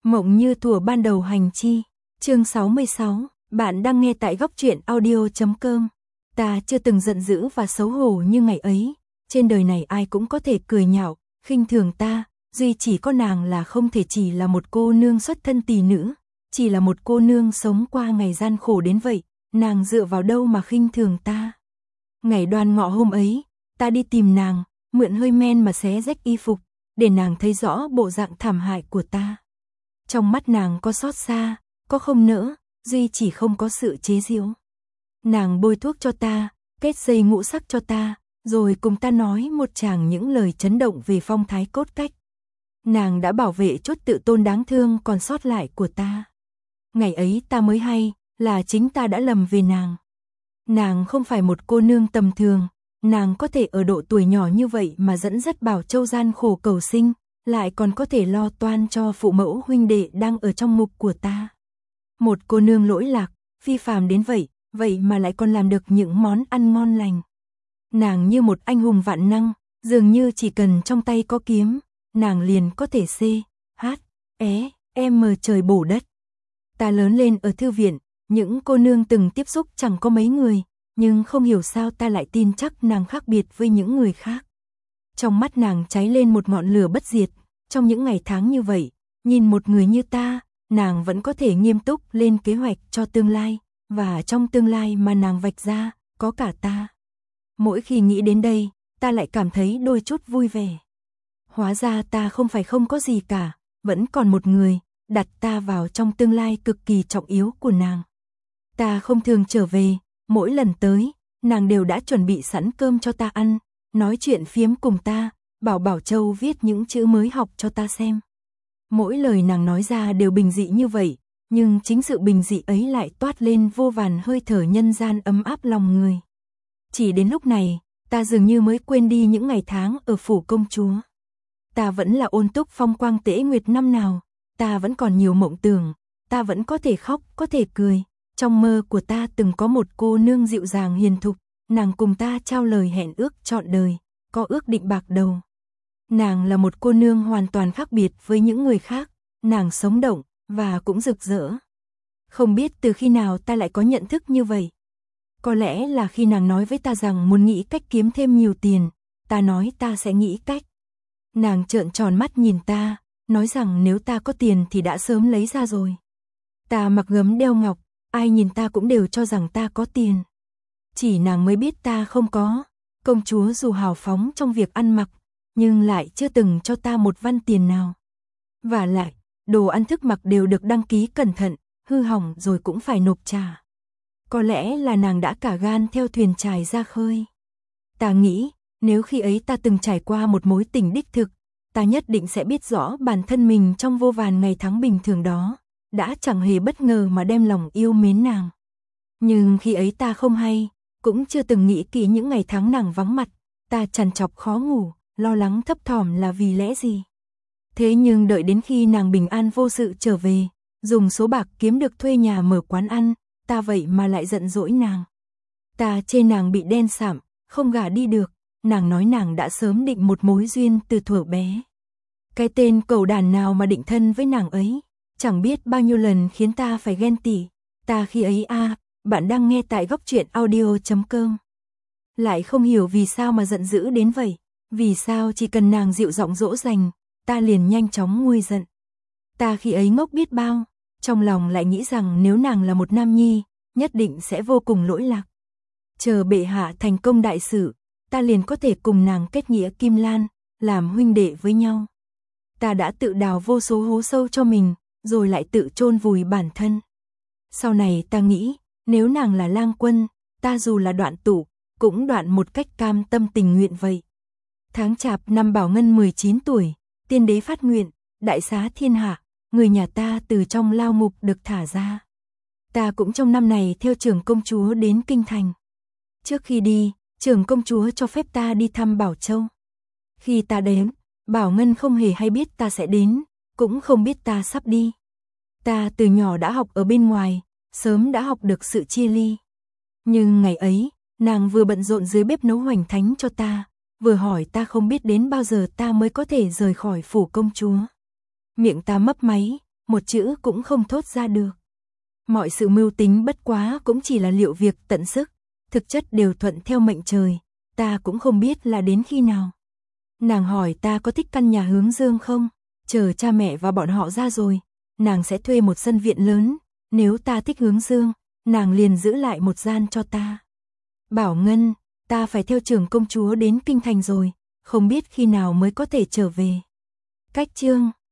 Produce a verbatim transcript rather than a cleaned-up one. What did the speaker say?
Mộng như thuở ban đầu hành chi, chương sáu mươi sáu, bạn đang nghe tại góc truyện audio chấm com. Ta chưa từng giận dữ và xấu hổ như ngày ấy, trên đời này ai cũng có thể cười nhạo, khinh thường ta, duy chỉ có nàng là không thể, chỉ là một cô nương xuất thân tỳ nữ, chỉ là một cô nương sống qua ngày gian khổ đến vậy, nàng dựa vào đâu mà khinh thường ta. Ngày Đoan Ngọ hôm ấy, ta đi tìm nàng, mượn hơi men mà xé rách y phục, để nàng thấy rõ bộ dạng thảm hại của ta. Trong mắt nàng có xót xa, có không nỡ, duy chỉ không có sự chế giễu. Nàng bôi thuốc cho ta, kết dây ngũ sắc cho ta, rồi cùng ta nói một tràng những lời chấn động về phong thái cốt cách. Nàng đã bảo vệ chút tự tôn đáng thương còn sót lại của ta. Ngày ấy ta mới hay, là chính ta đã lầm về nàng. Nàng không phải một cô nương tầm thường, nàng có thể ở độ tuổi nhỏ như vậy mà dẫn dắt Bảo Châu gian khổ cầu sinh, lại còn có thể lo toan cho phụ mẫu huynh đệ đang ở trong ngục của ta. Một cô nương lỗi lạc, phi phàm đến vậy, vậy mà lại còn làm được những món ăn ngon lành. Nàng như một anh hùng vạn năng, dường như chỉ cần trong tay có kiếm, nàng liền có thể xê, hát, é, em mờ trời bổ đất. Ta lớn lên ở thư viện, những cô nương từng tiếp xúc chẳng có mấy người, nhưng không hiểu sao ta lại tin chắc nàng khác biệt với những người khác. Trong mắt nàng cháy lên một ngọn lửa bất diệt, trong những ngày tháng như vậy, nhìn một người như ta, nàng vẫn có thể nghiêm túc lên kế hoạch cho tương lai, và trong tương lai mà nàng vạch ra, có cả ta. Mỗi khi nghĩ đến đây, ta lại cảm thấy đôi chút vui vẻ. Hóa ra ta không phải không có gì cả, vẫn còn một người, đặt ta vào trong tương lai cực kỳ trọng yếu của nàng. Ta không thường trở về, mỗi lần tới, nàng đều đã chuẩn bị sẵn cơm cho ta ăn, nói chuyện phiếm cùng ta, bảo Bảo Châu viết những chữ mới học cho ta xem. Mỗi lời nàng nói ra đều bình dị như vậy, nhưng chính sự bình dị ấy lại toát lên vô vàn hơi thở nhân gian ấm áp lòng người. Chỉ đến lúc này, ta dường như mới quên đi những ngày tháng ở phủ công chúa. Ta vẫn là ôn túc phong quang tễ nguyệt năm nào, ta vẫn còn nhiều mộng tưởng, ta vẫn có thể khóc, có thể cười. Trong mơ của ta từng có một cô nương dịu dàng hiền thục, nàng cùng ta trao lời hẹn ước trọn đời, có ước định bạc đầu. Nàng là một cô nương hoàn toàn khác biệt với những người khác, nàng sống động, và cũng rực rỡ. Không biết từ khi nào ta lại có nhận thức như vậy. Có lẽ là khi nàng nói với ta rằng muốn nghĩ cách kiếm thêm nhiều tiền, ta nói ta sẽ nghĩ cách. Nàng trợn tròn mắt nhìn ta, nói rằng nếu ta có tiền thì đã sớm lấy ra rồi. Ta mặc gấm đeo ngọc, ai nhìn ta cũng đều cho rằng ta có tiền. Chỉ nàng mới biết ta không có. Công chúa dù hào phóng trong việc ăn mặc, nhưng lại chưa từng cho ta một văn tiền nào. Và lại, đồ ăn thức mặc đều được đăng ký cẩn thận, hư hỏng rồi cũng phải nộp trả. Có lẽ là nàng đã cả gan theo thuyền chài ra khơi. Ta nghĩ, nếu khi ấy ta từng trải qua một mối tình đích thực, ta nhất định sẽ biết rõ bản thân mình trong vô vàn ngày tháng bình thường đó, đã chẳng hề bất ngờ mà đem lòng yêu mến nàng. Nhưng khi ấy ta không hay, cũng chưa từng nghĩ kỹ những ngày tháng nàng vắng mặt, ta trằn trọc khó ngủ, lo lắng thấp thỏm là vì lẽ gì. Thế nhưng đợi đến khi nàng bình an vô sự trở về, dùng số bạc kiếm được thuê nhà mở quán ăn, ta vậy mà lại giận dỗi nàng. Ta chê nàng bị đen sạm, không gả đi được, nàng nói nàng đã sớm định một mối duyên từ thuở bé. Cái tên cẩu đàn nào mà định thân với nàng ấy, chẳng biết bao nhiêu lần khiến ta phải ghen tị. Ta khi ấy a, à, bạn đang nghe tại góc truyện audio chấm com. Lại không hiểu vì sao mà giận dữ đến vậy, vì sao chỉ cần nàng dịu giọng dỗ dành, ta liền nhanh chóng nguôi giận. Ta khi ấy ngốc biết bao, trong lòng lại nghĩ rằng nếu nàng là một nam nhi, nhất định sẽ vô cùng lỗi lạc. Chờ bệ hạ thành công đại sự, ta liền có thể cùng nàng kết nghĩa kim lan, làm huynh đệ với nhau. Ta đã tự đào vô số hố sâu cho mình, rồi lại tự chôn vùi bản thân. Sau này ta nghĩ, nếu nàng là lang quân, ta dù là đoạn tụ, cũng đoạn một cách cam tâm tình nguyện vậy. Tháng chạp năm Bảo Ngân mười chín tuổi, tiên đế phát nguyện, đại xá thiên hạ, người nhà ta từ trong lao ngục được thả ra. Ta cũng trong năm này theo trưởng công chúa đến Kinh Thành. Trước khi đi, trưởng công chúa cho phép ta đi thăm Bảo Châu. Khi ta đến, Bảo Ngân không hề hay biết ta sẽ đến, cũng không biết ta sắp đi. Ta từ nhỏ đã học ở bên ngoài, sớm đã học được sự chia ly. Nhưng ngày ấy, nàng vừa bận rộn dưới bếp nấu hoành thánh cho ta, vừa hỏi ta không biết đến bao giờ ta mới có thể rời khỏi phủ công chúa. Miệng ta mấp máy, một chữ cũng không thốt ra được. Mọi sự mưu tính bất quá cũng chỉ là liệu việc tận sức, thực chất đều thuận theo mệnh trời, ta cũng không biết là đến khi nào. Nàng hỏi ta có thích căn nhà hướng dương không, chờ cha mẹ và bọn họ ra rồi, nàng sẽ thuê một sân viện lớn, nếu ta thích hướng dương, nàng liền giữ lại một gian cho ta. Bảo Ngân, ta phải theo trưởng công chúa đến kinh thành rồi, không biết khi nào mới có thể trở về. Cách chương